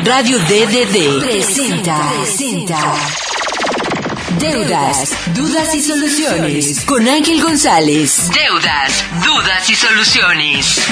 Radio DDD presenta Deudas, Dudas y Soluciones con Ángel González. Deudas, Dudas y Soluciones.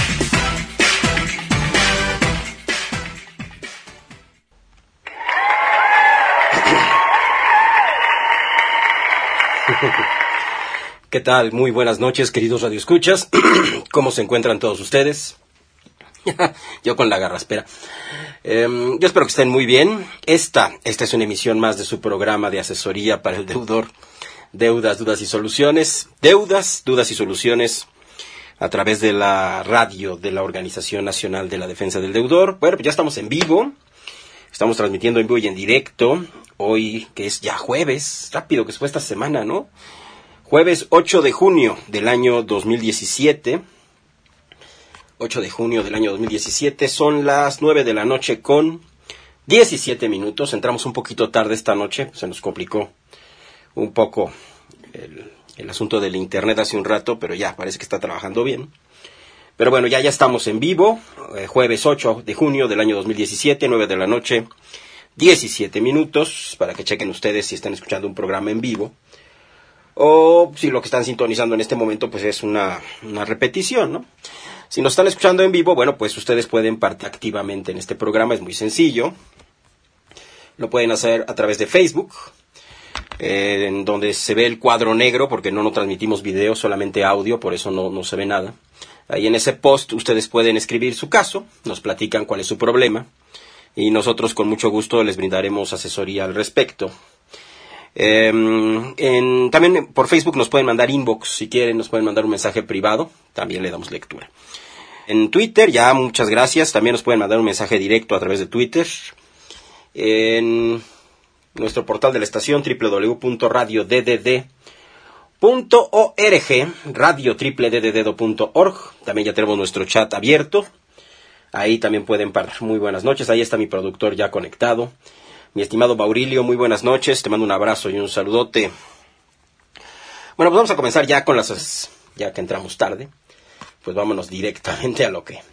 ¿Qué tal? Muy buenas noches, queridos radioescuchas. ¿Cómo se encuentran todos ustedes? Yo con la garraspera. Yo espero que estén muy bien. Esta es una emisión más de su programa de asesoría para el deudor. Deudas, Dudas y Soluciones. Deudas, Dudas y Soluciones a través de la radio de la Organización Nacional de la Defensa del Deudor. Bueno, pues ya estamos en vivo. Estamos transmitiendo en vivo y en directo. Hoy, que es ya jueves. Rápido que se fue esta semana, ¿no? Jueves 8 de junio del año 2017. 8 de junio del año 2017. Son las 9 de la noche con 17 minutos. Entramos un poquito tarde esta noche. Se nos complicó un poco el asunto del internet hace un rato, pero ya parece que está trabajando bien. Pero bueno, ya estamos en vivo. Jueves 8 de junio del año 2017, 9 de la noche, 17 minutos. Para que chequen ustedes si están escuchando un programa en vivo. O si lo que están sintonizando en este momento pues es una repetición, ¿no? Si nos están escuchando en vivo, bueno, pues ustedes pueden participar activamente en este programa, es muy sencillo. Lo pueden hacer a través de Facebook, en donde se ve el cuadro negro, porque no transmitimos video, solamente audio, por eso no se ve nada. Ahí en ese post ustedes pueden escribir su caso, nos platican cuál es su problema, y nosotros con mucho gusto les brindaremos asesoría al respecto. También por Facebook nos pueden mandar inbox, si quieren nos pueden mandar un mensaje privado, también le damos lectura. En Twitter, ya muchas gracias, también nos pueden mandar un mensaje directo a través de Twitter. En nuestro portal de la estación www.radioddd.org, radio.org, también ya tenemos nuestro chat abierto, ahí también pueden participar. Muy buenas noches, ahí está mi productor ya conectado. Mi estimado Maurilio, muy buenas noches, te mando un abrazo y un saludote. Bueno, pues vamos a comenzar ya con ya que entramos tarde, pues vámonos directamente a lo que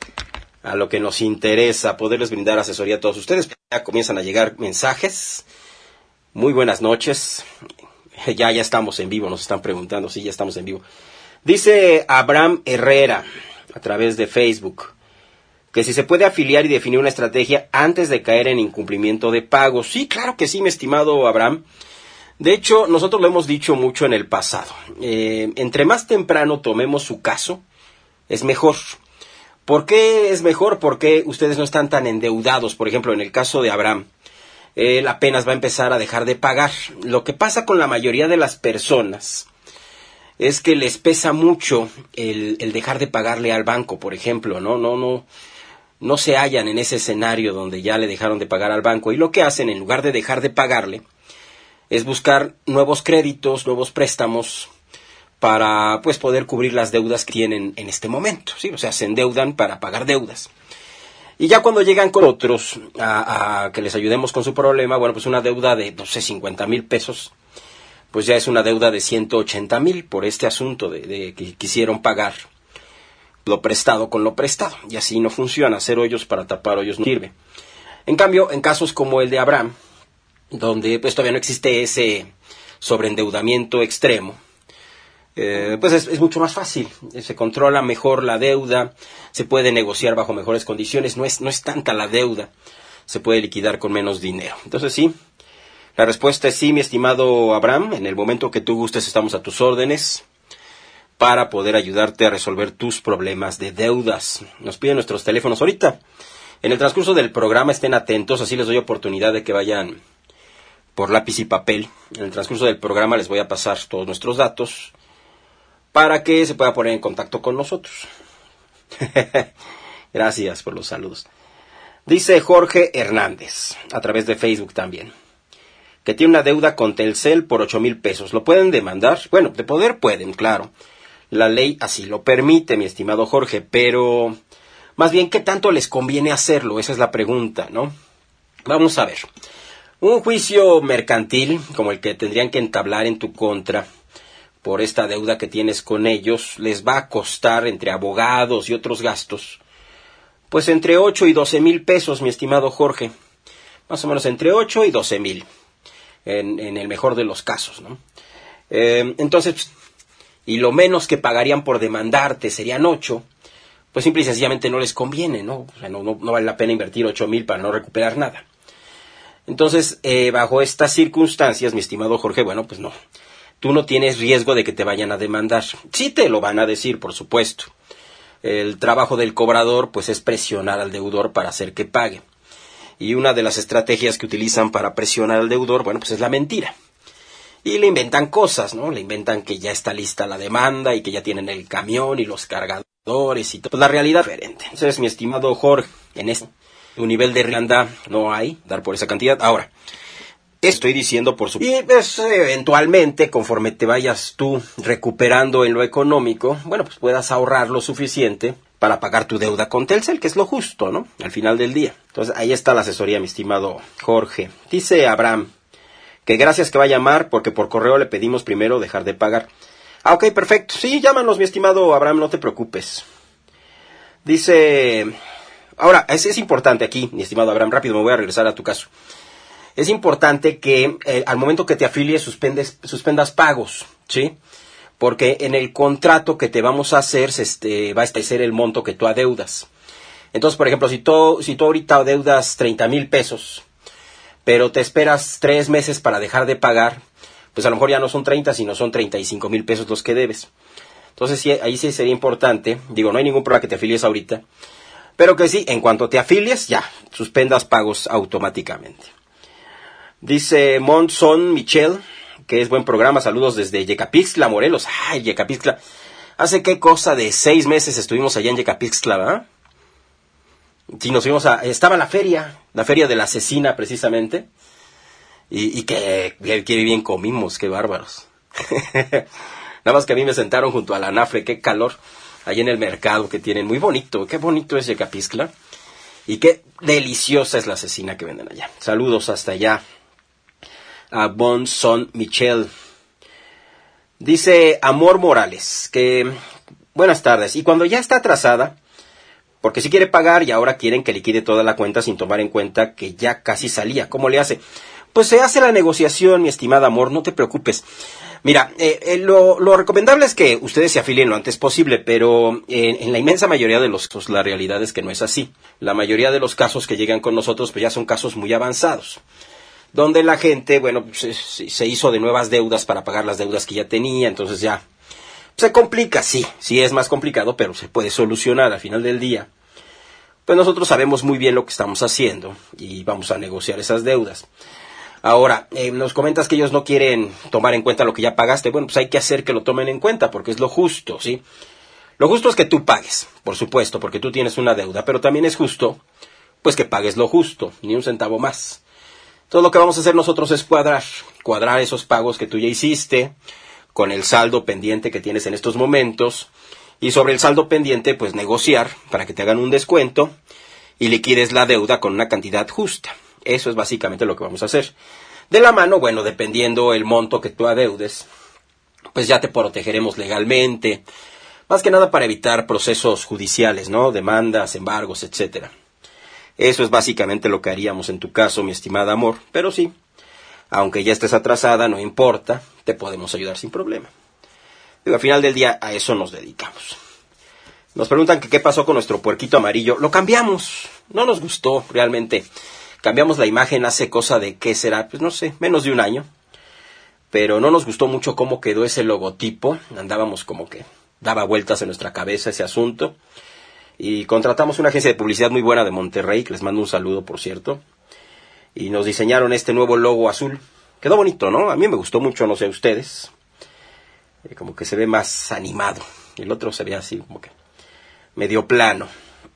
nos interesa, poderles brindar asesoría a todos ustedes. Ya comienzan a llegar mensajes. Muy buenas noches, ya estamos en vivo, nos están preguntando, sí, ya estamos en vivo. Dice Abraham Herrera, a través de Facebook, que si se puede afiliar y definir una estrategia antes de caer en incumplimiento de pagos. Sí, claro que sí, mi estimado Abraham. De hecho, nosotros lo hemos dicho mucho en el pasado. Entre más temprano tomemos su caso, es mejor. ¿Por qué es mejor? Porque ustedes no están tan endeudados. Por ejemplo, en el caso de Abraham, él apenas va a empezar a dejar de pagar. Lo que pasa con la mayoría de las personas es que les pesa mucho el dejar de pagarle al banco, por ejemplo, no se hallan en ese escenario donde ya le dejaron de pagar al banco, y lo que hacen, en lugar de dejar de pagarle, es buscar nuevos créditos, nuevos préstamos para pues poder cubrir las deudas que tienen en este momento, ¿sí? O sea, se endeudan para pagar deudas. Y ya cuando llegan con otros a que les ayudemos con su problema, bueno, pues una deuda de, 50,000 pesos, pues ya es una deuda de 180,000 por este asunto de que quisieron pagar lo prestado con lo prestado, y así no funciona. Hacer hoyos para tapar hoyos no sirve. En cambio, en casos como el de Abraham, donde pues todavía no existe ese sobreendeudamiento extremo, pues es mucho más fácil, se controla mejor la deuda, se puede negociar bajo mejores condiciones, no es tanta la deuda, se puede liquidar con menos dinero. Entonces sí, la respuesta es sí, mi estimado Abraham, en el momento que tú gustes estamos a tus órdenes para poder ayudarte a resolver tus problemas de deudas. Nos piden nuestros teléfonos ahorita. En el transcurso del programa estén atentos, así les doy oportunidad de que vayan por lápiz y papel. En el transcurso del programa les voy a pasar todos nuestros datos para que se pueda poner en contacto con nosotros. Gracias por los saludos. Dice Jorge Hernández, a través de Facebook también, que tiene una deuda con Telcel por 8,000 pesos. ¿Lo pueden demandar? Bueno, de poder pueden, claro. La ley así lo permite, mi estimado Jorge, pero más bien, ¿qué tanto les conviene hacerlo? Esa es la pregunta, ¿no? Vamos a ver. Un juicio mercantil, como el que tendrían que entablar en tu contra por esta deuda que tienes con ellos, les va a costar, entre abogados y otros gastos, Pues entre 8 y 12 mil pesos, mi estimado Jorge. Más o menos entre 8 y 12 mil, en el mejor de los casos, ¿no? Entonces, y lo menos que pagarían por demandarte serían 8, pues simple y sencillamente no les conviene, ¿no? O sea, no vale la pena invertir 8 mil para no recuperar nada. Entonces, bajo estas circunstancias, mi estimado Jorge, bueno, pues no. Tú no tienes riesgo de que te vayan a demandar. Sí te lo van a decir, por supuesto. El trabajo del cobrador, pues, es presionar al deudor para hacer que pague. Y una de las estrategias que utilizan para presionar al deudor, bueno, pues es la mentira. Y le inventan cosas, ¿no? Le inventan que ya está lista la demanda y que ya tienen el camión y los cargadores y todo. Pues la realidad es diferente. Entonces, mi estimado Jorge, en un nivel de rienda no hay, dar por esa cantidad. Ahora, estoy diciendo por supuesto. Y pues eventualmente, conforme te vayas tú recuperando en lo económico, bueno, pues puedas ahorrar lo suficiente para pagar tu deuda con Telcel, que es lo justo, ¿no? Al final del día. Entonces, ahí está la asesoría, mi estimado Jorge. Dice Abraham que gracias que va a llamar porque por correo le pedimos primero dejar de pagar. Ah, ok, perfecto. Sí, llámanos, mi estimado Abraham, no te preocupes. Dice... Ahora, es importante aquí, mi estimado Abraham, rápido me voy a regresar a tu caso. Es importante que al momento que te afilies suspendas pagos, ¿sí? Porque en el contrato que te vamos a hacer va a establecer el monto que tú adeudas. Entonces, por ejemplo, si tú ahorita adeudas 30 mil pesos, pero te esperas 3 meses para dejar de pagar, pues a lo mejor ya no son 30, sino son 35 mil pesos los que debes. Entonces, sí, ahí sí sería importante, digo, no hay ningún problema que te afilies ahorita, pero que sí, en cuanto te afilies, ya, suspendas pagos automáticamente. Dice Monson Michel, que es buen programa, saludos desde Yecapixtla, Morelos. ¡Ay, Yecapixtla! Hace qué cosa de 6 meses estuvimos allá en Yecapixtla, ¿verdad? Sí, nos fuimos estaba la feria de la cecina precisamente, y qué bien comimos, qué bárbaros. Nada más que a mí me sentaron junto a la anafre, qué calor, allí en el mercado que tienen, muy bonito, qué bonito es Yecapixtla, y qué deliciosa es la cecina que venden allá. Saludos hasta allá a Bon Son Michel. Dice Amor Morales que buenas tardes, y cuando ya está atrasada, porque si quiere pagar y ahora quieren que liquide toda la cuenta sin tomar en cuenta que ya casi salía, ¿cómo le hace? Pues se hace la negociación, mi estimada Amor, no te preocupes. Mira, lo recomendable es que ustedes se afilien lo antes posible, pero en la inmensa mayoría de los casos la realidad es que no es así. La mayoría de los casos que llegan con nosotros pues ya son casos muy avanzados, donde la gente, bueno, se hizo de nuevas deudas para pagar las deudas que ya tenía, entonces ya se complica, sí es más complicado, pero se puede solucionar al final del día. Pues nosotros sabemos muy bien lo que estamos haciendo y vamos a negociar esas deudas. Ahora, nos comentas que ellos no quieren tomar en cuenta lo que ya pagaste. Bueno, pues hay que hacer que lo tomen en cuenta porque es lo justo, ¿sí? Lo justo es que tú pagues, por supuesto, porque tú tienes una deuda, pero también es justo, pues que pagues lo justo, ni un centavo más. Entonces lo que vamos a hacer nosotros es cuadrar esos pagos que tú ya hiciste con el saldo pendiente que tienes en estos momentos, y sobre el saldo pendiente pues negociar para que te hagan un descuento y liquides la deuda con una cantidad justa. Eso es básicamente lo que vamos a hacer. De la mano, bueno, dependiendo el monto que tú adeudes, pues ya te protegeremos legalmente, más que nada para evitar procesos judiciales, ¿no? Demandas, embargos, etcétera. Eso es básicamente lo que haríamos en tu caso, mi estimada Amor, pero sí, aunque ya estés atrasada, no importa, te podemos ayudar sin problema. Digo, al final del día a eso nos dedicamos. Nos preguntan que qué pasó con nuestro puerquito amarillo. Lo cambiamos, no nos gustó realmente. Cambiamos la imagen hace cosa de, ¿qué será? Pues no sé, menos de un año. Pero no nos gustó mucho cómo quedó ese logotipo. Andábamos como que daba vueltas en nuestra cabeza ese asunto. Y contratamos una agencia de publicidad muy buena de Monterrey, que les mando un saludo, por cierto. Y nos diseñaron este nuevo logo azul. Quedó bonito, ¿no? A mí me gustó mucho, no sé ustedes. Como que se ve más animado. Y el otro se ve así como que medio plano.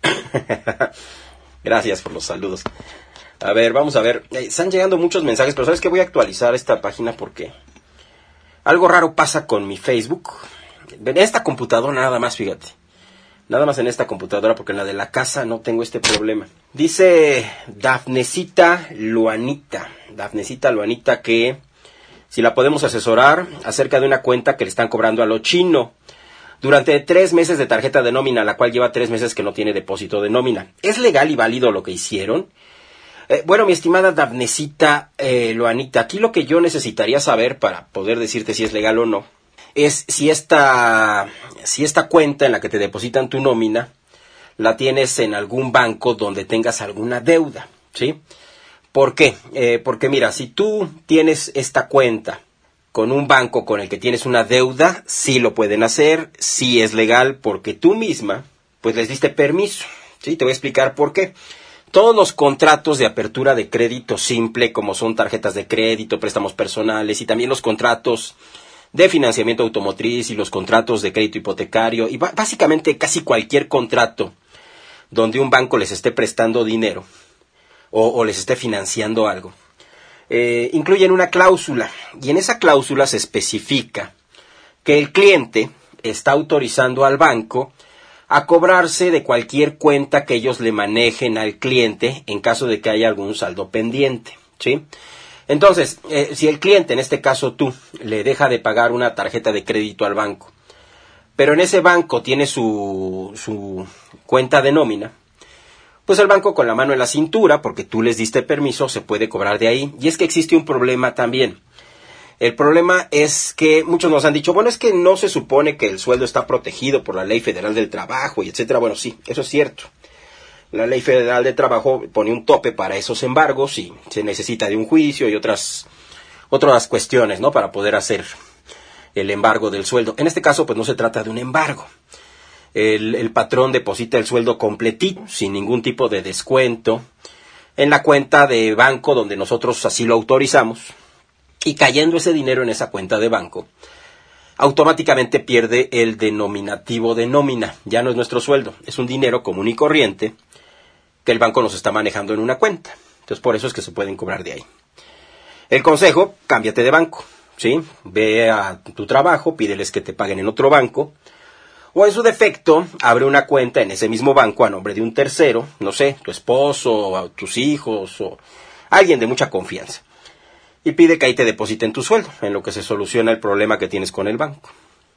Gracias por los saludos. A ver, vamos a ver. Están llegando muchos mensajes, pero ¿sabes qué? Voy a actualizar esta página porque algo raro pasa con mi Facebook. En esta computadora nada más, fíjate. Nada más en esta computadora, porque en la de la casa no tengo este problema. Dice Dafnesita Luanita que si la podemos asesorar acerca de una cuenta que le están cobrando a lo chino. durante 3 meses de tarjeta de nómina, la cual lleva 3 meses que no tiene depósito de nómina. ¿Es legal y válido lo que hicieron? Bueno, mi estimada Dafnesita Loanita, aquí lo que yo necesitaría saber para poder decirte si es legal o no, es si esta cuenta en la que te depositan tu nómina, la tienes en algún banco donde tengas alguna deuda, ¿sí? ¿Por qué? Porque mira, si tú tienes esta cuenta con un banco con el que tienes una deuda, sí lo pueden hacer, sí es legal, porque tú misma, pues les diste permiso, ¿sí? Te voy a explicar por qué. Todos los contratos de apertura de crédito simple, como son tarjetas de crédito, préstamos personales y también los contratos de financiamiento automotriz y los contratos de crédito hipotecario y básicamente casi cualquier contrato donde un banco les esté prestando dinero o les esté financiando algo, incluyen una cláusula, y en esa cláusula se especifica que el cliente está autorizando al banco a cobrarse de cualquier cuenta que ellos le manejen al cliente en caso de que haya algún saldo pendiente, ¿sí? Entonces, si el cliente, en este caso tú, le deja de pagar una tarjeta de crédito al banco, pero en ese banco tiene su cuenta de nómina, pues el banco con la mano en la cintura, porque tú les diste permiso, se puede cobrar de ahí. Y es que existe un problema también. El problema es que muchos nos han dicho, bueno, es que no se supone que el sueldo está protegido por la Ley Federal del Trabajo, y etcétera. Bueno, sí, eso es cierto. La Ley Federal del Trabajo pone un tope para esos embargos y se necesita de un juicio y otras cuestiones, ¿no? Para poder hacer el embargo del sueldo. En este caso, pues no se trata de un embargo. El patrón deposita el sueldo completito, sin ningún tipo de descuento, en la cuenta de banco donde nosotros así lo autorizamos. Y cayendo ese dinero en esa cuenta de banco, automáticamente pierde el denominativo de nómina. Ya no es nuestro sueldo, es un dinero común y corriente que el banco nos está manejando en una cuenta. Entonces, por eso es que se pueden cobrar de ahí. El consejo, cámbiate de banco, ¿sí? Ve a tu trabajo, pídeles que te paguen en otro banco, o en su defecto, abre una cuenta en ese mismo banco a nombre de un tercero, no sé, tu esposo, o tus hijos, o alguien de mucha confianza. Y pide que ahí te depositen tu sueldo, en lo que se soluciona el problema que tienes con el banco.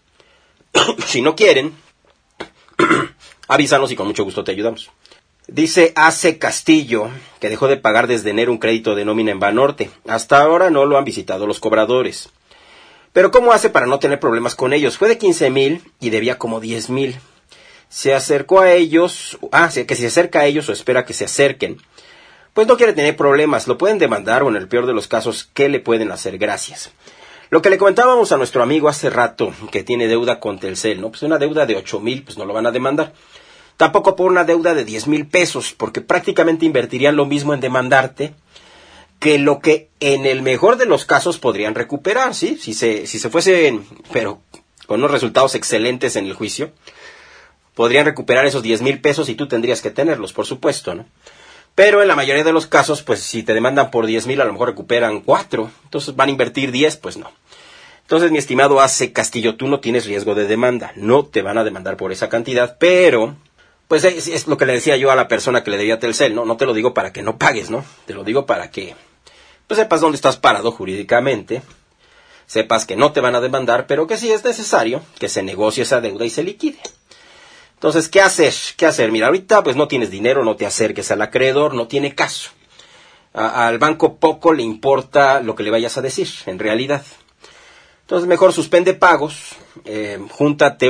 Si no quieren, avísanos y con mucho gusto te ayudamos. Dice AC Castillo, que dejó de pagar desde enero un crédito de nómina en Banorte. Hasta ahora no lo han visitado los cobradores. Pero ¿cómo hace para no tener problemas con ellos? Fue de 15,000 y debía como 10,000. Se acercó a ellos, que se acerca a ellos o espera que se acerquen. Pues no quiere tener problemas, lo pueden demandar o en el peor de los casos, ¿qué le pueden hacer? Gracias. Lo que le comentábamos a nuestro amigo hace rato, que tiene deuda con Telcel, ¿no? Pues una deuda de 8,000, pues no lo van a demandar. Tampoco por una deuda de 10,000 pesos, porque prácticamente invertirían lo mismo en demandarte que lo que en el mejor de los casos podrían recuperar, ¿sí? Si se fuesen, pero con unos resultados excelentes en el juicio, podrían recuperar esos 10,000 pesos y tú tendrías que tenerlos, por supuesto, ¿no? Pero en la mayoría de los casos, pues si te demandan por 10,000, a lo mejor recuperan 4. Entonces van a invertir 10, pues no. Entonces, mi estimado AC Castillo, tú no tienes riesgo de demanda. No te van a demandar por esa cantidad, pero pues es lo que le decía yo a la persona que le debía a Telcel, ¿no? No te lo digo para que no pagues, ¿no? Te lo digo para que pues sepas dónde estás parado jurídicamente, sepas que no te van a demandar, pero que sí es necesario que se negocie esa deuda y se liquide. Entonces, ¿qué hacer? ¿Qué hacer? Mira, ahorita pues no tienes dinero, no te acerques al acreedor, no tiene caso. Al banco poco le importa lo que le vayas a decir, en realidad. Entonces, mejor suspende pagos, júntate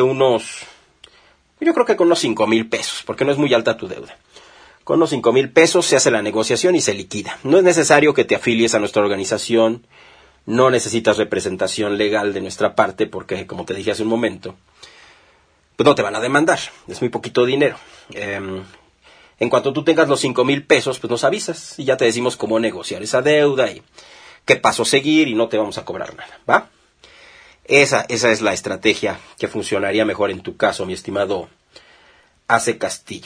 yo creo que con unos 5,000 pesos, porque no es muy alta tu deuda. Con unos 5,000 pesos se hace la negociación y se liquida. No es necesario que te afilies a nuestra organización, no necesitas representación legal de nuestra parte, porque, como te dije hace un momento, pues no te van a demandar, es muy poquito dinero. En cuanto tú tengas los 5,000 pesos, pues nos avisas y ya te decimos cómo negociar esa deuda y qué paso seguir y no te vamos a cobrar nada, ¿va? Esa es la estrategia que funcionaría mejor en tu caso, mi estimado AC Castillo.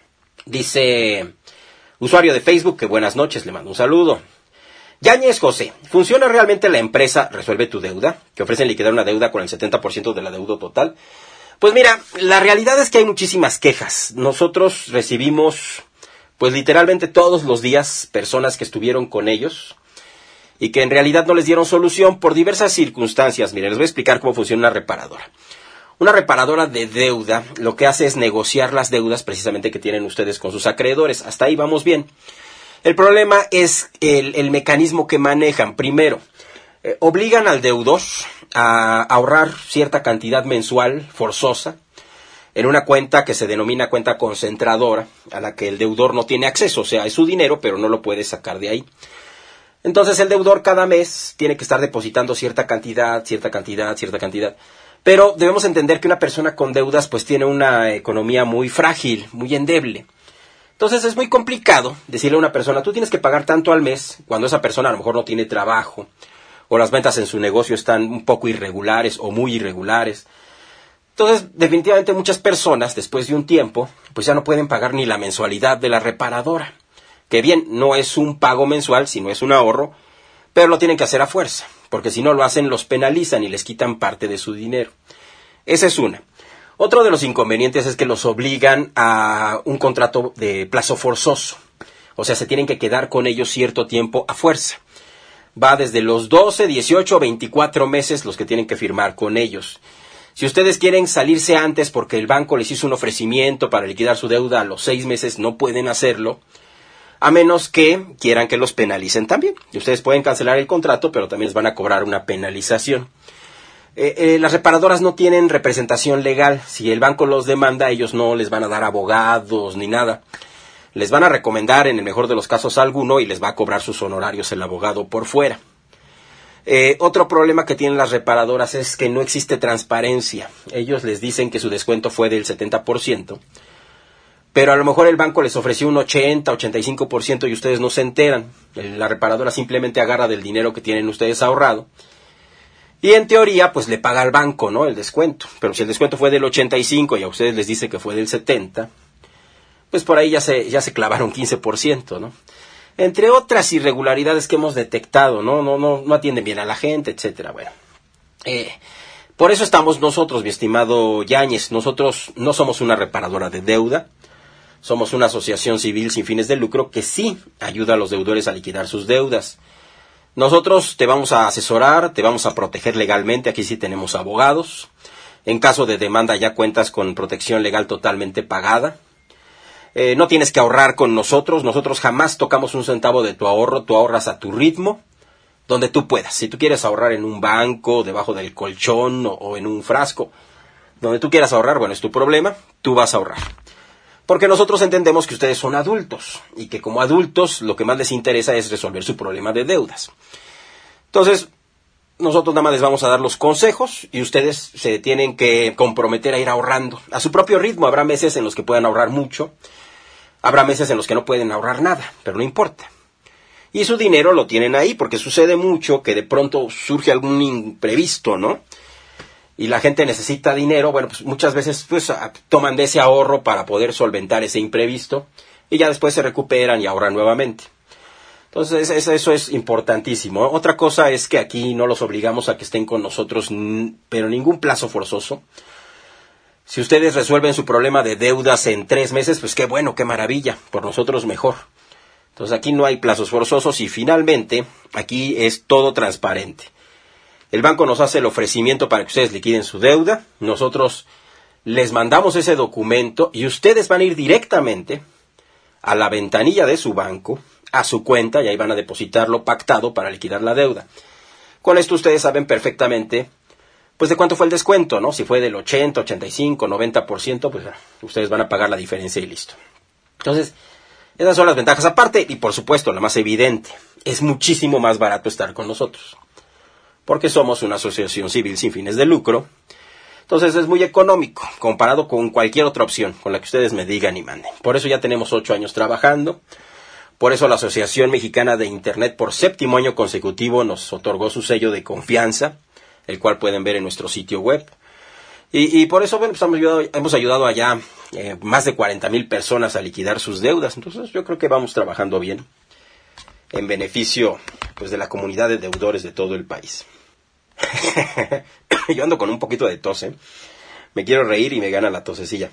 Dice usuario de Facebook que buenas noches, le mando un saludo. Yáñez José, ¿funciona realmente la empresa Resuelve tu Deuda, que ofrecen liquidar una deuda con el 70% de la deuda total? Pues mira, la realidad es que hay muchísimas quejas. Nosotros recibimos, pues literalmente todos los días, personas que estuvieron con ellos y que en realidad no les dieron solución por diversas circunstancias. Miren, les voy a explicar cómo funciona una reparadora. Una reparadora de deuda lo que hace es negociar las deudas precisamente que tienen ustedes con sus acreedores. Hasta ahí vamos bien. El problema es el mecanismo que manejan. Primero, obligan al deudor a ahorrar cierta cantidad mensual forzosa en una cuenta que se denomina cuenta concentradora, a la que el deudor no tiene acceso, o sea, es su dinero, pero no lo puede sacar de ahí. Entonces el deudor cada mes tiene que estar depositando cierta cantidad, pero debemos entender que una persona con deudas pues tiene una economía muy frágil, muy endeble. Entonces es muy complicado decirle a una persona, tú tienes que pagar tanto al mes, cuando esa persona a lo mejor no tiene trabajo, o las ventas en su negocio están un poco irregulares o muy irregulares. Entonces, definitivamente muchas personas, después de un tiempo, pues ya no pueden pagar ni la mensualidad de la reparadora. Que bien, no es un pago mensual, sino es un ahorro, pero lo tienen que hacer a fuerza, porque si no lo hacen, los penalizan y les quitan parte de su dinero. Esa es una. Otro de los inconvenientes es que los obligan a un contrato de plazo forzoso. O sea, se tienen que quedar con ellos cierto tiempo a fuerza. Va desde los 12, 18 o 24 meses los que tienen que firmar con ellos. Si ustedes quieren salirse antes porque el banco les hizo un ofrecimiento para liquidar su deuda a los 6 meses, no pueden hacerlo, a menos que quieran que los penalicen también. Y ustedes pueden cancelar el contrato, pero también les van a cobrar una penalización. Las reparadoras no tienen representación legal. Si el banco los demanda, ellos no les van a dar abogados ni nada. Les van a recomendar, en el mejor de los casos, a alguno y les va a cobrar sus honorarios el abogado por fuera. Otro problema que tienen las reparadoras es que no existe transparencia. Ellos les dicen que su descuento fue del 70%, pero a lo mejor el banco les ofreció un 80, 85% y ustedes no se enteran. La reparadora simplemente agarra del dinero que tienen ustedes ahorrado y en teoría pues le paga al banco, ¿no?, el descuento. Pero si el descuento fue del 85 y a ustedes les dice que fue del 70, pues por ahí ya se clavaron 15%, ¿no? Entre otras irregularidades que hemos detectado, no atienden bien a la gente, etcétera. Bueno, por eso estamos nosotros, mi estimado Yáñez. Nosotros no somos una reparadora de deuda, somos una asociación civil sin fines de lucro que sí ayuda a los deudores a liquidar sus deudas. Nosotros te vamos a asesorar, te vamos a proteger legalmente, aquí sí tenemos abogados. En caso de demanda ya cuentas con protección legal totalmente pagada. No tienes que ahorrar con nosotros jamás tocamos un centavo de tu ahorro, tú ahorras a tu ritmo, donde tú puedas. Si tú quieres ahorrar en un banco, debajo del colchón o en un frasco, donde tú quieras ahorrar, bueno, es tu problema, tú vas a ahorrar. Porque nosotros entendemos que ustedes son adultos y que como adultos lo que más les interesa es resolver su problema de deudas. Entonces, nosotros nada más les vamos a dar los consejos y ustedes se tienen que comprometer a ir ahorrando a su propio ritmo. Habrá meses en los que puedan ahorrar mucho. Habrá meses en los que no pueden ahorrar nada, pero no importa. Y su dinero lo tienen ahí, porque sucede mucho que de pronto surge algún imprevisto, ¿no? Y la gente necesita dinero, bueno, pues muchas veces pues toman de ese ahorro para poder solventar ese imprevisto y ya después se recuperan y ahorran nuevamente. Entonces eso es importantísimo. Otra cosa es que aquí no los obligamos a que estén con nosotros, pero ningún plazo forzoso. Si ustedes resuelven su problema de deudas en 3 meses, pues qué bueno, qué maravilla, por nosotros mejor. Entonces aquí no hay plazos forzosos y finalmente aquí es todo transparente. El banco nos hace el ofrecimiento para que ustedes liquiden su deuda, nosotros les mandamos ese documento y ustedes van a ir directamente a la ventanilla de su banco, a su cuenta, y ahí van a depositar lo pactado para liquidar la deuda. Con esto ustedes saben perfectamente pues de cuánto fue el descuento, ¿no? Si fue del 80, 85, 90%, pues ustedes van a pagar la diferencia y listo. Entonces, esas son las ventajas. Aparte, y por supuesto, la más evidente, es muchísimo más barato estar con nosotros. Porque somos una asociación civil sin fines de lucro. Entonces es muy económico, comparado con cualquier otra opción, con la que ustedes me digan y manden. Por eso ya tenemos 8 años trabajando. Por eso la Asociación Mexicana de Internet por 7º año consecutivo nos otorgó su sello de confianza, el cual pueden ver en nuestro sitio web. Y por eso, bueno, pues hemos ayudado allá más de 40,000 personas a liquidar sus deudas. Entonces yo creo que vamos trabajando bien en beneficio pues de la comunidad de deudores de todo el país. Yo ando con un poquito de tos, ¿eh? Me quiero reír y me gana la tosecilla.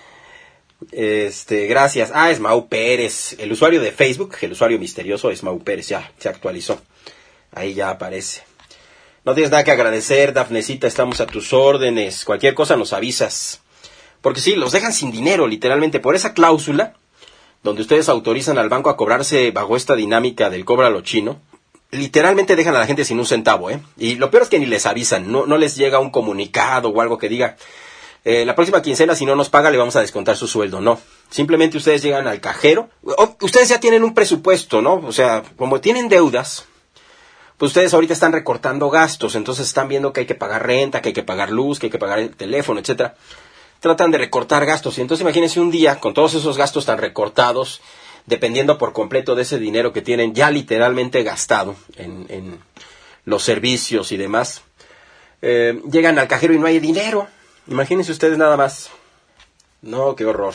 Gracias. Es Mau Pérez. El usuario de Facebook, el usuario misterioso es Mau Pérez. Ya se actualizó. Ahí ya aparece. No tienes nada que agradecer, Dafnecita, estamos a tus órdenes. Cualquier cosa nos avisas. Porque sí, los dejan sin dinero, literalmente, por esa cláusula, donde ustedes autorizan al banco a cobrarse bajo esta dinámica del cóbralo chino. Literalmente dejan a la gente sin un centavo, ¿eh? Y lo peor es que ni les avisan, no les llega un comunicado o algo que diga, la próxima quincena si no nos paga le vamos a descontar su sueldo. No, simplemente ustedes llegan al cajero. Ustedes ya tienen un presupuesto, ¿no? O sea, como tienen deudas, pues ustedes ahorita están recortando gastos, entonces están viendo que hay que pagar renta, que hay que pagar luz, que hay que pagar el teléfono, etcétera. Tratan de recortar gastos y entonces imagínense un día con todos esos gastos tan recortados, dependiendo por completo de ese dinero que tienen ya literalmente gastado en los servicios y demás. Llegan al cajero y no hay dinero. Imagínense ustedes nada más. No, qué horror.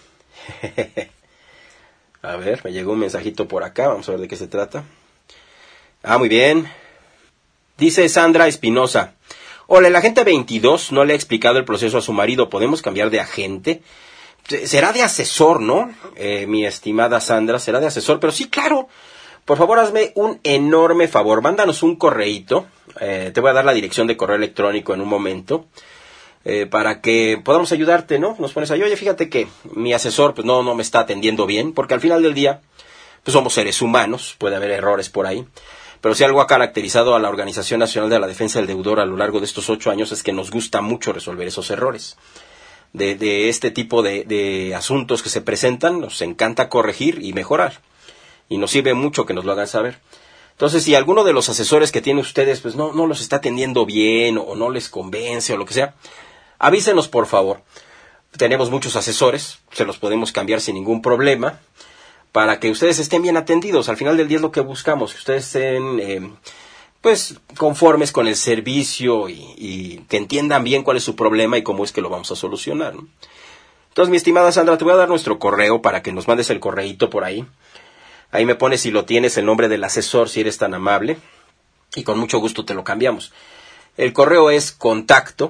A ver, me llegó un mensajito por acá. Vamos a ver de qué se trata. Ah, muy bien. Dice Sandra Espinosa. Hola, el agente 22 no le ha explicado el proceso a su marido. ¿Podemos cambiar de agente? Será de asesor, ¿no? Mi estimada Sandra, será de asesor. Pero sí, claro. Por favor, hazme un enorme favor. Mándanos un correíto. Te voy a dar la dirección de correo electrónico en un momento. Para que podamos ayudarte, ¿no? Nos pones ahí, oye, fíjate que mi asesor pues no me está atendiendo bien, porque al final del día pues somos seres humanos, puede haber errores por ahí, pero si algo ha caracterizado a la Organización Nacional de la Defensa del Deudor a lo largo de estos 8 años es que nos gusta mucho resolver esos errores. De este tipo de asuntos que se presentan, nos encanta corregir y mejorar, y nos sirve mucho que nos lo hagan saber. Entonces, si alguno de los asesores que tienen ustedes pues no los está atendiendo bien o no les convence o lo que sea, avísenos, por favor. Tenemos muchos asesores, se los podemos cambiar sin ningún problema, para que ustedes estén bien atendidos. Al final del día es lo que buscamos, que ustedes estén pues conformes con el servicio y que entiendan bien cuál es su problema y cómo es que lo vamos a solucionar, ¿no? Entonces, mi estimada Sandra, te voy a dar nuestro correo para que nos mandes el correíto por ahí. Ahí me pones, si lo tienes, el nombre del asesor, si eres tan amable, y con mucho gusto te lo cambiamos. El correo es contacto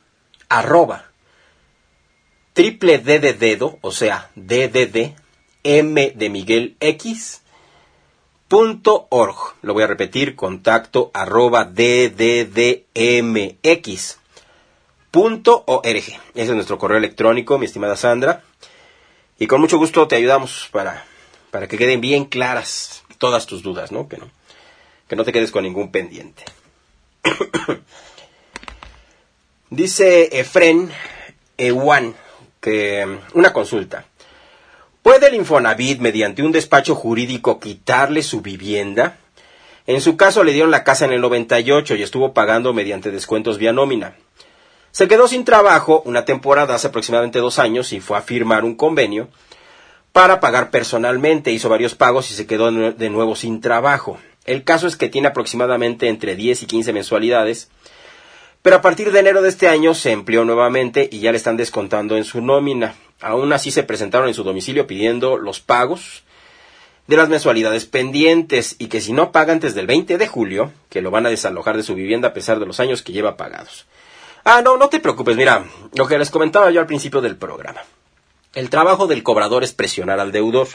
triple D de dedo, o sea, M de Miguel X, .org. Lo voy a repetir, contacto @dddmx.org. Ese es nuestro correo electrónico, mi estimada Sandra. Y con mucho gusto te ayudamos para que queden bien claras todas tus dudas, ¿no? Que no te quedes con ningún pendiente. Dice Efren Ewan que una consulta. ¿Puede el Infonavit, mediante un despacho jurídico, quitarle su vivienda? En su caso le dieron la casa en el 98 y estuvo pagando mediante descuentos vía nómina. Se quedó sin trabajo una temporada hace aproximadamente 2 años y fue a firmar un convenio para pagar personalmente. Hizo varios pagos y se quedó de nuevo sin trabajo. El caso es que tiene aproximadamente entre 10 y 15 mensualidades, pero a partir de enero de este año se empleó nuevamente y ya le están descontando en su nómina. Aún así se presentaron en su domicilio pidiendo los pagos de las mensualidades pendientes y que si no paga antes del 20 de julio, que lo van a desalojar de su vivienda a pesar de los años que lleva pagados. No te preocupes, mira, lo que les comentaba yo al principio del programa. El trabajo del cobrador es presionar al deudor.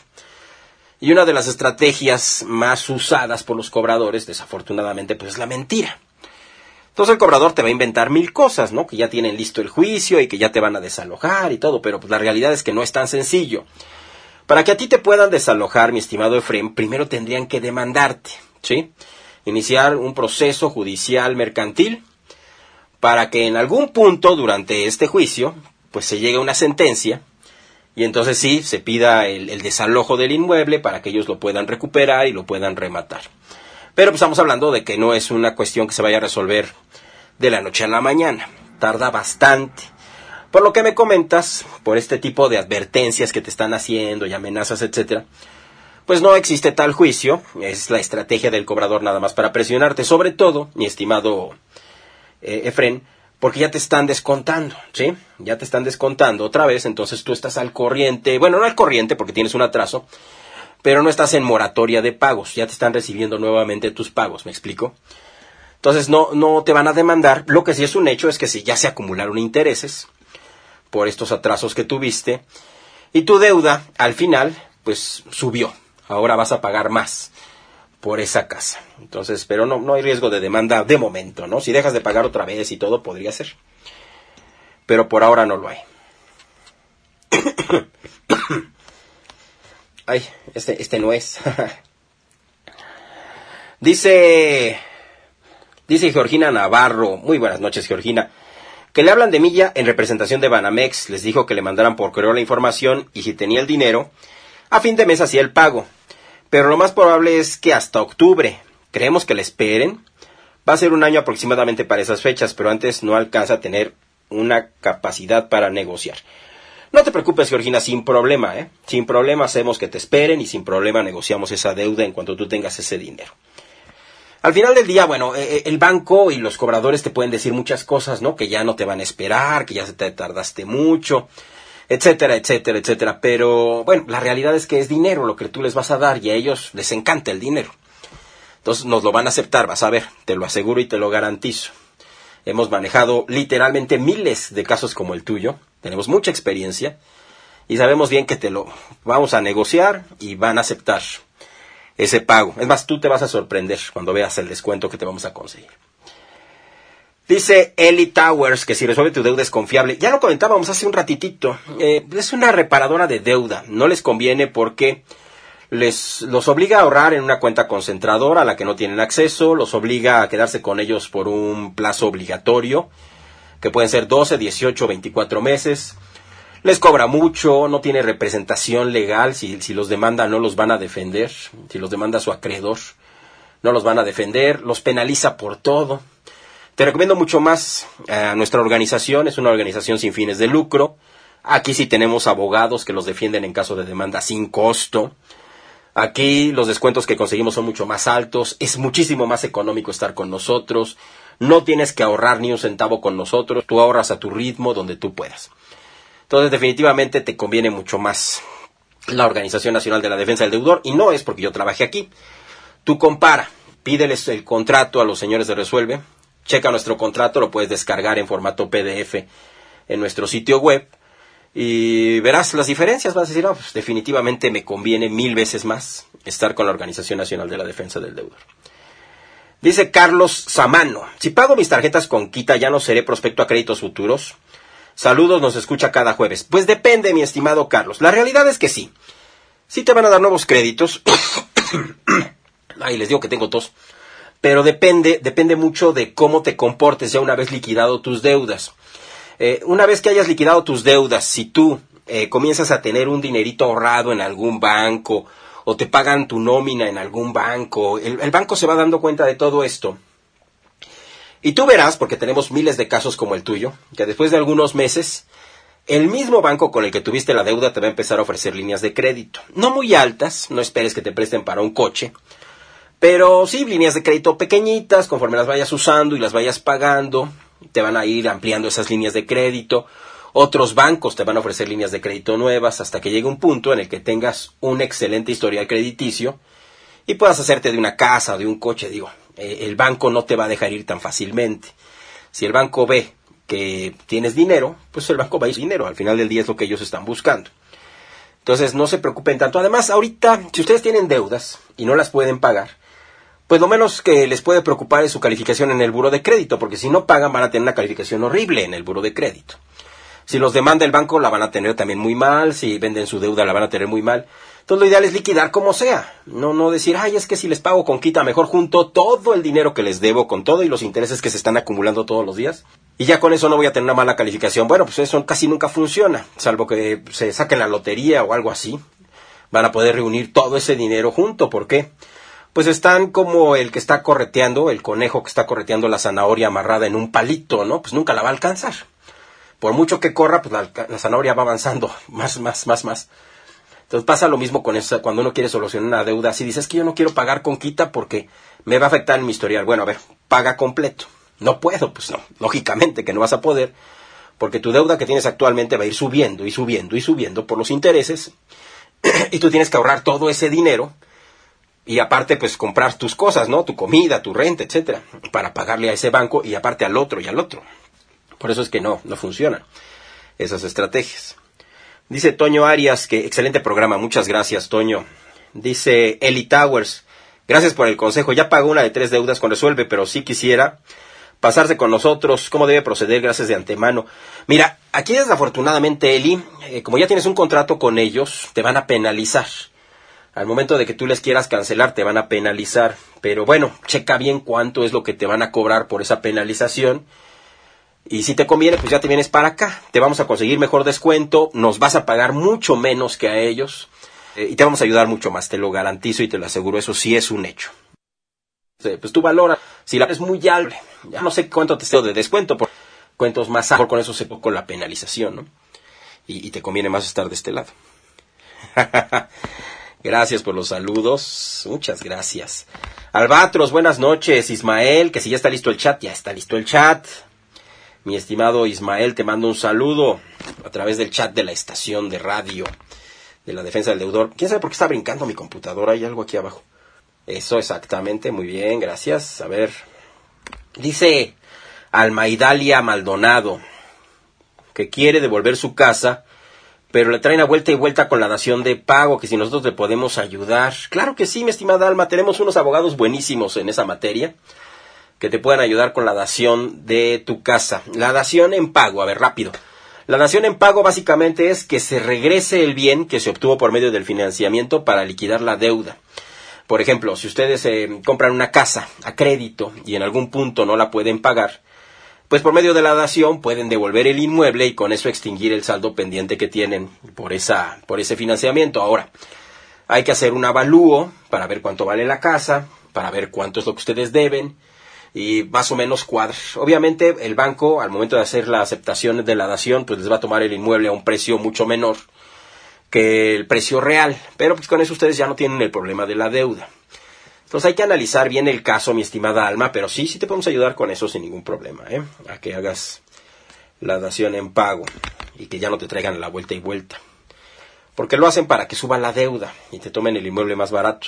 Y una de las estrategias más usadas por los cobradores, desafortunadamente, pues es la mentira. Entonces el cobrador te va a inventar 1000 cosas, ¿no? Que ya tienen listo el juicio y que ya te van a desalojar y todo, pero pues la realidad es que no es tan sencillo. Para que a ti te puedan desalojar, mi estimado Efrén, primero tendrían que demandarte, ¿sí? Iniciar un proceso judicial mercantil para que en algún punto durante este juicio, pues se llegue a una sentencia y entonces sí, se pida el desalojo del inmueble para que ellos lo puedan recuperar y lo puedan rematar. Pero pues estamos hablando de que no es una cuestión que se vaya a resolver de la noche a la mañana. Tarda bastante. Por lo que me comentas, por este tipo de advertencias que te están haciendo y amenazas, etcétera, pues no existe tal juicio. Es la estrategia del cobrador nada más para presionarte. Sobre todo, mi estimado Efrén, porque ya te están descontando, ¿sí? Ya te están descontando otra vez, entonces tú estás al corriente. Bueno, no al corriente porque tienes un atraso, pero no estás en moratoria de pagos, ya te están recibiendo nuevamente tus pagos, ¿me explico? Entonces no te van a demandar. Lo que sí es un hecho es que si ya se acumularon intereses por estos atrasos que tuviste, y tu deuda al final pues subió, ahora vas a pagar más, por esa casa. Entonces, pero no hay riesgo de demanda de momento, ¿no? Si dejas de pagar otra vez y todo, podría ser. Pero por ahora no lo hay. Ay, este no es. Dice Georgina Navarro, muy buenas noches, Georgina, que le hablan de Milla en representación de Banamex. Les dijo que le mandaran por correo la información y si tenía el dinero, a fin de mes hacía el pago. Pero lo más probable es que hasta octubre. Creemos que le esperen. Va a ser un año aproximadamente para esas fechas, pero antes no alcanza a tener una capacidad para negociar. No te preocupes, Georgina, sin problema, ¿eh? Sin problema hacemos que te esperen y sin problema negociamos esa deuda en cuanto tú tengas ese dinero. Al final del día, bueno, el banco y los cobradores te pueden decir muchas cosas, ¿no? Que ya no te van a esperar, que ya se te tardaste mucho, etcétera, etcétera, etcétera. Pero, bueno, la realidad es que es dinero lo que tú les vas a dar y a ellos les encanta el dinero. Entonces nos lo van a aceptar, vas a ver, te lo aseguro y te lo garantizo. Hemos manejado literalmente miles de casos como el tuyo, tenemos mucha experiencia y sabemos bien que te lo vamos a negociar y van a aceptar ese pago. Es más, tú te vas a sorprender cuando veas el descuento que te vamos a conseguir. Dice Eli Towers que si resuelve tu deuda es confiable. Ya lo comentábamos hace un ratitito. Es una reparadora de deuda. No les conviene porque los obliga a ahorrar en una cuenta concentradora a la que no tienen acceso. Los obliga a quedarse con ellos por un plazo obligatorio, que pueden ser 12, 18, 24 meses. Les cobra mucho, no tiene representación legal. Si los demanda no los van a defender. Si los demanda su acreedor, no los van a defender. Los penaliza por todo. Te recomiendo mucho más a nuestra organización. Es una organización sin fines de lucro. Aquí sí tenemos abogados que los defienden en caso de demanda sin costo. Aquí los descuentos que conseguimos son mucho más altos. Es muchísimo más económico estar con nosotros. No tienes que ahorrar ni un centavo con nosotros. Tú ahorras a tu ritmo donde tú puedas. Entonces definitivamente te conviene mucho más la Organización Nacional de la Defensa del Deudor. Y no es porque yo trabaje aquí. Tú compara. Pídeles el contrato a los señores de Resuelve. Checa nuestro contrato, lo puedes descargar en formato PDF en nuestro sitio web y verás las diferencias. Vas a decir, pues definitivamente me conviene 1000 veces más estar con la Organización Nacional de la Defensa del Deudor. Dice Carlos Samano, si pago mis tarjetas con Quita ya no seré prospecto a créditos futuros. Saludos, nos escucha cada jueves. Pues depende, mi estimado Carlos. La realidad es que sí. Sí te van a dar nuevos créditos. Ay, les digo que tengo tos. Pero depende mucho de cómo te comportes ya una vez liquidado tus deudas. Una vez que hayas liquidado tus deudas, si tú comienzas a tener un dinerito ahorrado en algún banco o te pagan tu nómina en algún banco, el banco se va dando cuenta de todo esto. Y tú verás, porque tenemos miles de casos como el tuyo, que después de algunos meses, el mismo banco con el que tuviste la deuda te va a empezar a ofrecer líneas de crédito. No muy altas, no esperes que te presten para un coche, pero sí, líneas de crédito pequeñitas, conforme las vayas usando y las vayas pagando, te van a ir ampliando esas líneas de crédito. Otros bancos te van a ofrecer líneas de crédito nuevas hasta que llegue un punto en el que tengas un excelente historial crediticio y puedas hacerte de una casa o de un coche. Digo, el banco no te va a dejar ir tan fácilmente. Si el banco ve que tienes dinero, pues el banco va a ir dinero. Al final del día es lo que ellos están buscando. Entonces no se preocupen tanto. Además, ahorita, si ustedes tienen deudas y no las pueden pagar, pues lo menos que les puede preocupar es su calificación en el buró de crédito, porque si no pagan van a tener una calificación horrible en el buró de crédito. Si los demanda el banco la van a tener también muy mal, si venden su deuda la van a tener muy mal. Entonces lo ideal es liquidar como sea, no decir, ay, es que si les pago con Quita, mejor junto todo el dinero que les debo con todo y los intereses que se están acumulando todos los días. Y ya con eso no voy a tener una mala calificación. Bueno, pues eso casi nunca funciona, salvo que se saquen la lotería o algo así. Van a poder reunir todo ese dinero junto, ¿por qué? Pues están como el que está correteando, el conejo que está correteando la zanahoria amarrada en un palito, ¿no? Pues nunca la va a alcanzar. Por mucho que corra, pues la zanahoria va avanzando más. Entonces pasa lo mismo con eso cuando uno quiere solucionar una deuda. Si dices que yo no quiero pagar con Quita porque me va a afectar en mi historial. Bueno, a ver, paga completo. No puedo, pues no. Lógicamente que no vas a poder, porque tu deuda que tienes actualmente va a ir subiendo y subiendo y subiendo por los intereses. Y tú tienes que ahorrar todo ese dinero. Y aparte, pues, comprar tus cosas, ¿no? Tu comida, tu renta, etcétera, para pagarle a ese banco y aparte al otro y al otro. Por eso es que no funcionan esas estrategias. Dice Toño Arias que excelente programa, muchas gracias, Toño. Dice Eli Towers Gracias por el consejo. Ya pagó una de 3 deudas con Resuelve, pero sí quisiera pasarse con nosotros. ¿Cómo debe proceder? Gracias de antemano. Mira, aquí desafortunadamente, Eli, como ya tienes un contrato con ellos, te van a penalizar. Al momento de que tú les quieras cancelar, te van a penalizar. Pero bueno, checa bien cuánto es lo que te van a cobrar por esa penalización. Y si te conviene, pues ya te vienes para acá. Te vamos a conseguir mejor descuento, nos vas a pagar mucho menos que a ellos. Y te vamos a ayudar mucho más, te lo garantizo y te lo aseguro, eso sí es un hecho. Pues tú valora, si la es muy alta, ya no sé cuánto te estoy de descuento, por cuentos más altos, con eso se con la penalización, ¿no? Y te conviene más estar de este lado. Gracias por los saludos, muchas gracias. Albatros, buenas noches. Ismael, que si ya está listo el chat, ya está listo el chat. Mi estimado Ismael, te mando un saludo a través del chat de la estación de radio de la Defensa del Deudor. ¿Quién sabe por qué está brincando mi computadora? Hay algo aquí abajo. Eso, exactamente, muy bien, gracias. A ver, dice Almaidalia Maldonado que quiere devolver su casa, pero le traen a vuelta y vuelta con la dación de pago, que si nosotros le podemos ayudar. Claro que sí, mi estimada Alma, tenemos unos abogados buenísimos en esa materia, que te puedan ayudar con la dación de tu casa. La dación en pago, a ver, rápido. La dación en pago básicamente es que se regrese el bien que se obtuvo por medio del financiamiento para liquidar la deuda. Por ejemplo, si ustedes compran una casa a crédito y en algún punto no la pueden pagar, pues por medio de la dación pueden devolver el inmueble y con eso extinguir el saldo pendiente que tienen por ese financiamiento. Ahora, hay que hacer un avalúo para ver cuánto vale la casa, para ver cuánto es lo que ustedes deben y más o menos cuadrar. Obviamente el banco, al momento de hacer la aceptación de la dación, pues les va a tomar el inmueble a un precio mucho menor que el precio real, pero pues con eso ustedes ya no tienen el problema de la deuda. Entonces hay que analizar bien el caso, mi estimada Alma, pero sí te podemos ayudar con eso sin ningún problema, a que hagas la dación en pago y que ya no te traigan la vuelta y vuelta. Porque lo hacen para que suba la deuda y te tomen el inmueble más barato.